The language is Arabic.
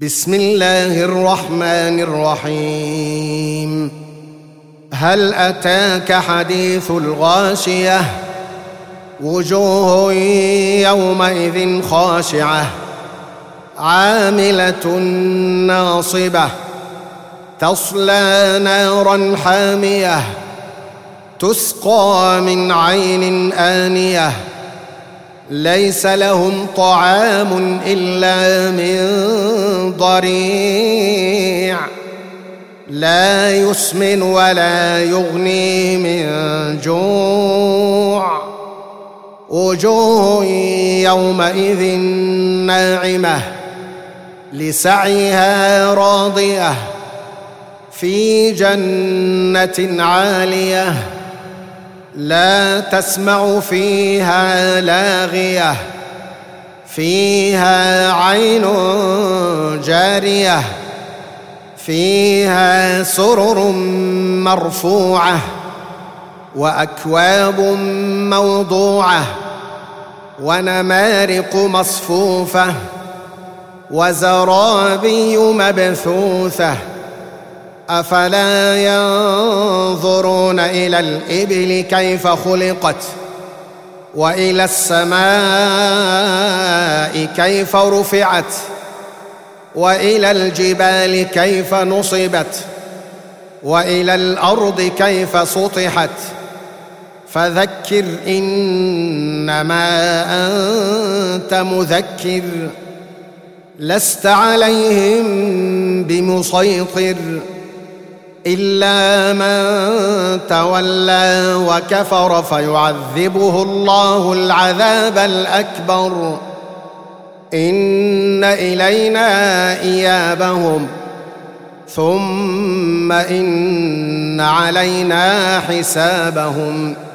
بسم الله الرحمن الرحيم. هل أتاك حديث الغاشية؟ وجوه يومئذ خاشعة عاملة ناصبة تصلى نارا حامية تسقى من عين آنية ليس لهم طعام إلا من ضريع لا يسمن ولا يغني من جوع وجوه يومئذ ناعمة لسعيها راضية في جنة عالية لا تسمع فيها لاغية فيها عين جارية فيها سرر مرفوعة وأكواب موضوعة ونمارق مصفوفة وزرابي مبثوثة أفلا ينظرون إلى الإبل كيف خلقت وإلى السماء كيف رفعت وإلى الجبال كيف نصبت وإلى الأرض كيف سطحت فذكر إنما أنت مذكر لست عليهم بمسيطر إلا من تولى وكفر فيعذبه الله العذاب الأكبر إن إلينا إيابهم ثم إن علينا حسابهم